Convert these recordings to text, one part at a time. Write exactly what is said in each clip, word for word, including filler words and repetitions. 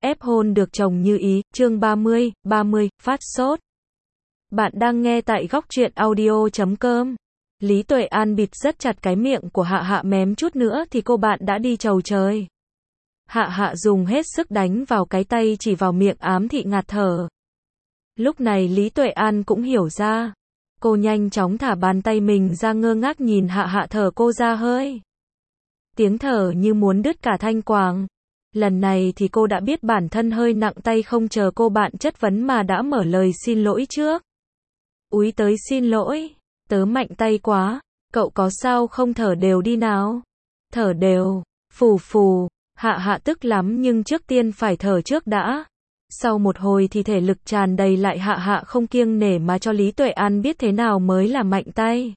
ép hôn được chồng như ý, chương ba mươi, ba mươi, phát sốt. Bạn đang nghe tại góc truyện audio chấm com. Lý Tuệ An bịt rất chặt cái miệng của Hạ Hạ, mém chút nữa thì cô bạn đã đi chầu trời. Hạ Hạ dùng hết sức đánh vào cái tay chỉ vào miệng, ám thị ngạt thở. Lúc này Lý Tuệ An cũng hiểu ra. Cô nhanh chóng thả bàn tay mình ra, ngơ ngác nhìn Hạ Hạ thở cô ra hơi. Tiếng thở như muốn đứt cả thanh quàng. Lần này thì cô đã biết bản thân hơi nặng tay, không chờ cô bạn chất vấn mà đã mở lời xin lỗi trước. Úi tới xin lỗi, tớ mạnh tay quá, cậu có sao không, thở đều đi nào. Thở đều, phù phù, Hạ Hạ tức lắm nhưng trước tiên phải thở trước đã. Sau một hồi thì thể lực tràn đầy lại, Hạ Hạ không kiêng nể mà cho Lý Tuệ An biết thế nào mới là mạnh tay.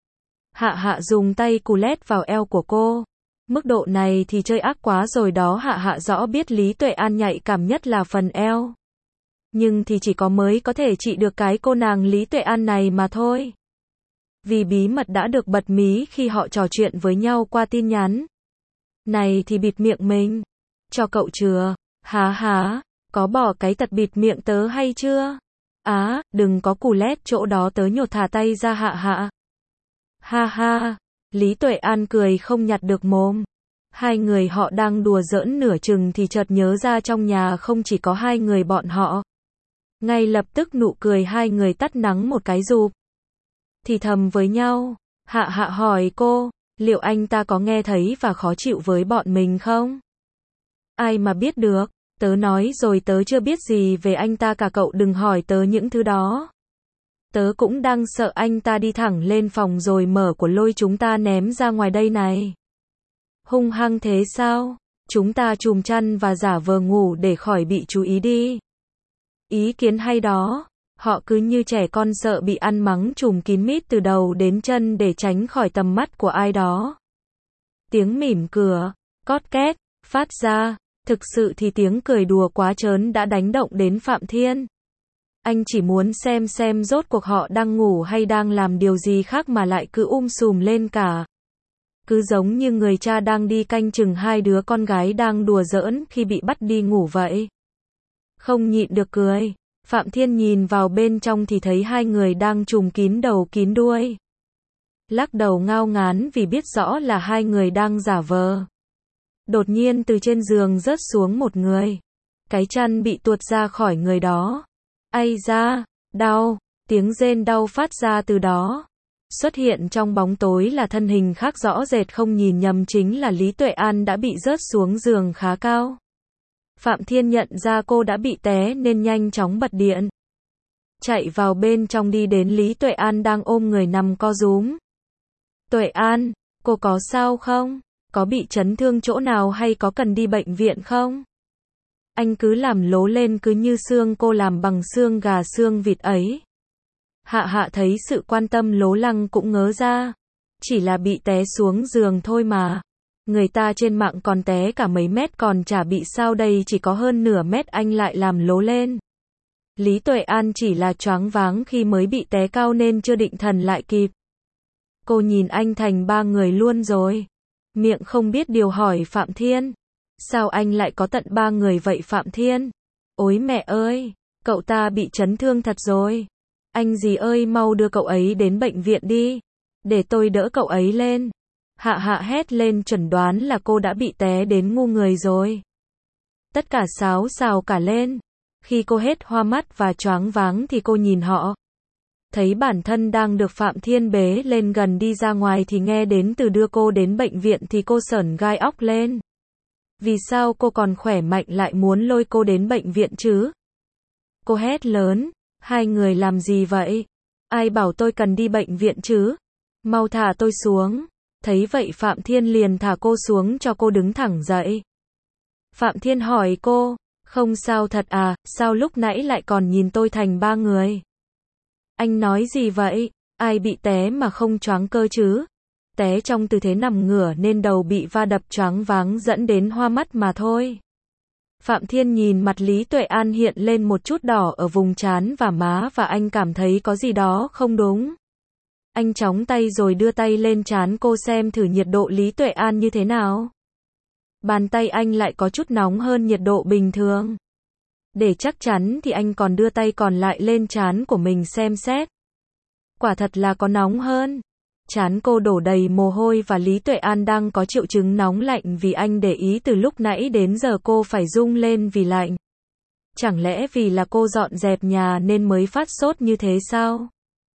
Hạ Hạ dùng tay cù lét vào eo của cô. Mức độ này thì chơi ác quá rồi đó. Hạ Hạ rõ biết Lý Tuệ An nhạy cảm nhất là phần eo. Nhưng thì chỉ có mới có thể trị được cái cô nàng Lý Tuệ An này mà thôi. Vì bí mật đã được bật mí khi họ trò chuyện với nhau qua tin nhắn. Này thì bịt miệng mình. Cho cậu chưa? Há há, có bỏ cái tật bịt miệng tớ hay chưa? Á, đừng có cù lét chỗ đó, tớ nhột, thả tay ra Hạ Hạ. Ha ha. Lý Tuệ An cười không nhặt được mồm. Hai người họ đang đùa giỡn nửa chừng thì chợt nhớ ra trong nhà không chỉ có hai người bọn họ. Ngay lập tức nụ cười hai người tắt nắng một cái rụp. Thì thầm với nhau. Hạ Hạ hỏi cô, liệu anh ta có nghe thấy và khó chịu với bọn mình không? Ai mà biết được, tớ nói rồi tớ chưa biết gì về anh ta cả, cậu đừng hỏi tớ những thứ đó. Tớ cũng đang sợ anh ta đi thẳng lên phòng rồi mở của lôi chúng ta ném ra ngoài đây này. Hung hăng thế sao? Chúng ta chùm chăn và giả vờ ngủ để khỏi bị chú ý đi. Ý kiến hay đó. Họ cứ như trẻ con sợ bị ăn mắng, chùm kín mít từ đầu đến chân để tránh khỏi tầm mắt của ai đó. Tiếng mỉm cửa, cót két, phát ra. Thực sự thì tiếng cười đùa quá trớn đã đánh động đến Phạm Thiên. Anh chỉ muốn xem xem rốt cuộc họ đang ngủ hay đang làm điều gì khác mà lại cứ um sùm lên cả. Cứ giống như người cha đang đi canh chừng hai đứa con gái đang đùa giỡn khi bị bắt đi ngủ vậy. Không nhịn được cười. Phạm Thiên nhìn vào bên trong thì thấy hai người đang trùm kín đầu kín đuôi. Lắc đầu ngao ngán vì biết rõ là hai người đang giả vờ. Đột nhiên từ trên giường rớt xuống một người. Cái chăn bị tuột ra khỏi người đó. Ây da, đau, tiếng rên đau phát ra từ đó. Xuất hiện trong bóng tối là thân hình khác rõ rệt, không nhìn nhầm chính là Lý Tuệ An đã bị rớt xuống giường khá cao. Phạm Thiên nhận ra cô đã bị té nên nhanh chóng bật điện. Chạy vào bên trong đi đến Lý Tuệ An đang ôm người nằm co rúm. Tuệ An, cô có sao không? Có bị chấn thương chỗ nào hay có cần đi bệnh viện không? Anh cứ làm lố lên cứ như xương cô làm bằng xương gà xương vịt ấy. Hạ Hạ thấy sự quan tâm lố lăng cũng ngớ ra. Chỉ là bị té xuống giường thôi mà. Người ta trên mạng còn té cả mấy mét còn chả bị sao, đây chỉ có hơn nửa mét anh lại làm lố lên. Lý Tuệ An chỉ là choáng váng khi mới bị té cao nên chưa định thần lại kịp. Cô nhìn anh thành ba người luôn rồi. Miệng không biết điều hỏi Phạm Thiên. Sao anh lại có tận ba người vậy Phạm Thiên? Ôi mẹ ơi, cậu ta bị chấn thương thật rồi. Anh gì ơi, mau đưa cậu ấy đến bệnh viện đi. Để tôi đỡ cậu ấy lên. Hạ Hạ hét lên, chuẩn đoán là cô đã bị té đến ngu người rồi. Tất cả xáo xào cả lên. Khi cô hết hoa mắt và choáng váng thì cô nhìn họ. Thấy bản thân đang được Phạm Thiên bế lên gần đi ra ngoài thì nghe đến từ đưa cô đến bệnh viện thì cô sởn gai óc lên. Vì sao cô còn khỏe mạnh lại muốn lôi cô đến bệnh viện chứ? Cô hét lớn, hai người làm gì vậy? Ai bảo tôi cần đi bệnh viện chứ? Mau thả tôi xuống. Thấy vậy Phạm Thiên liền thả cô xuống cho cô đứng thẳng dậy. Phạm Thiên hỏi cô, không sao thật à, sao lúc nãy lại còn nhìn tôi thành ba người? Anh nói gì vậy? Ai bị té mà không choáng cơ chứ? Té trong tư thế nằm ngửa nên đầu bị va đập choáng váng dẫn đến hoa mắt mà thôi. Phạm Thiên nhìn mặt Lý Tuệ An hiện lên một chút đỏ ở vùng trán và má và anh cảm thấy có gì đó không đúng. Anh chóng tay rồi đưa tay lên trán cô xem thử nhiệt độ Lý Tuệ An như thế nào. Bàn tay anh lại có chút nóng hơn nhiệt độ bình thường. Để chắc chắn thì anh còn đưa tay còn lại lên trán của mình xem xét. Quả thật là có nóng hơn. Trán cô đổ đầy mồ hôi và Lý Tuệ An đang có triệu chứng nóng lạnh vì anh để ý từ lúc nãy đến giờ cô phải rung lên vì lạnh. Chẳng lẽ vì là cô dọn dẹp nhà nên mới phát sốt như thế sao?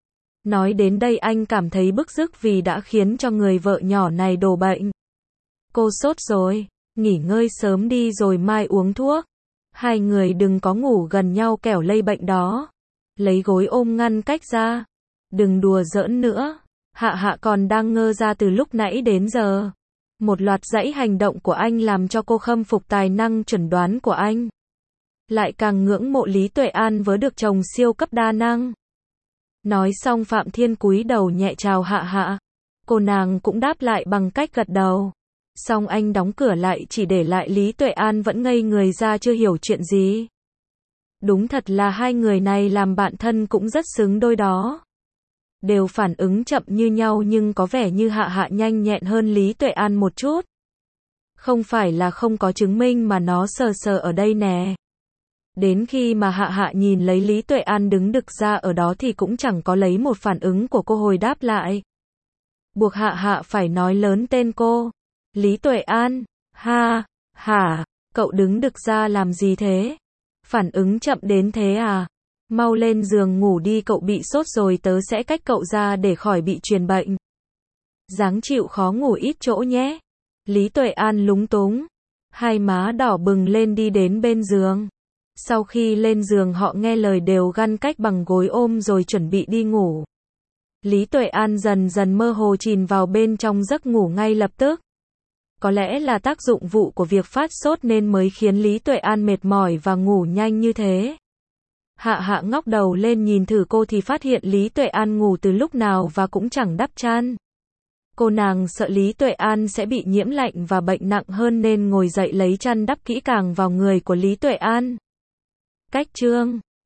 Nói đến đây anh cảm thấy bức rứt vì đã khiến cho người vợ nhỏ này đổ bệnh. Cô sốt rồi, nghỉ ngơi sớm đi rồi mai uống thuốc. Hai người đừng có ngủ gần nhau kẻo lây bệnh đó. Lấy gối ôm ngăn cách ra. Đừng đùa giỡn nữa. Hạ Hạ còn đang ngơ ra từ lúc nãy đến giờ. Một loạt dãy hành động của anh làm cho cô khâm phục tài năng chẩn đoán của anh. Lại càng ngưỡng mộ Lý Tuệ An với được chồng siêu cấp đa năng. Nói xong Phạm Thiên cúi đầu nhẹ chào Hạ Hạ. Cô nàng cũng đáp lại bằng cách gật đầu. Xong anh đóng cửa lại chỉ để lại Lý Tuệ An vẫn ngây người ra chưa hiểu chuyện gì. Đúng thật là hai người này làm bạn thân cũng rất xứng đôi đó. Đều phản ứng chậm như nhau nhưng có vẻ như Hạ Hạ nhanh nhẹn hơn Lý Tuệ An một chút. Không phải là không có chứng minh mà nó sờ sờ ở đây nè. Đến khi mà Hạ Hạ nhìn lấy Lý Tuệ An đứng đực ra ở đó thì cũng chẳng có lấy một phản ứng của cô hồi đáp lại. Buộc Hạ Hạ phải nói lớn tên cô. Lý Tuệ An, ha, hả, cậu đứng đực ra làm gì thế? Phản ứng chậm đến thế à? Mau lên giường ngủ đi, cậu bị sốt rồi tớ sẽ cách cậu ra để khỏi bị truyền bệnh. Dáng chịu khó ngủ ít chỗ nhé. Lý Tuệ An lúng túng. Hai má đỏ bừng lên đi đến bên giường. Sau khi lên giường họ nghe lời đều ngăn cách bằng gối ôm rồi chuẩn bị đi ngủ. Lý Tuệ An dần dần mơ hồ chìm vào bên trong giấc ngủ ngay lập tức. Có lẽ là tác dụng vụ của việc phát sốt nên mới khiến Lý Tuệ An mệt mỏi và ngủ nhanh như thế. Hạ Hạ ngóc đầu lên nhìn thử cô thì phát hiện Lý Tuệ An ngủ từ lúc nào và cũng chẳng đắp chăn. Cô nàng sợ Lý Tuệ An sẽ bị nhiễm lạnh và bệnh nặng hơn nên ngồi dậy lấy chăn đắp kỹ càng vào người của Lý Tuệ An. Cách chương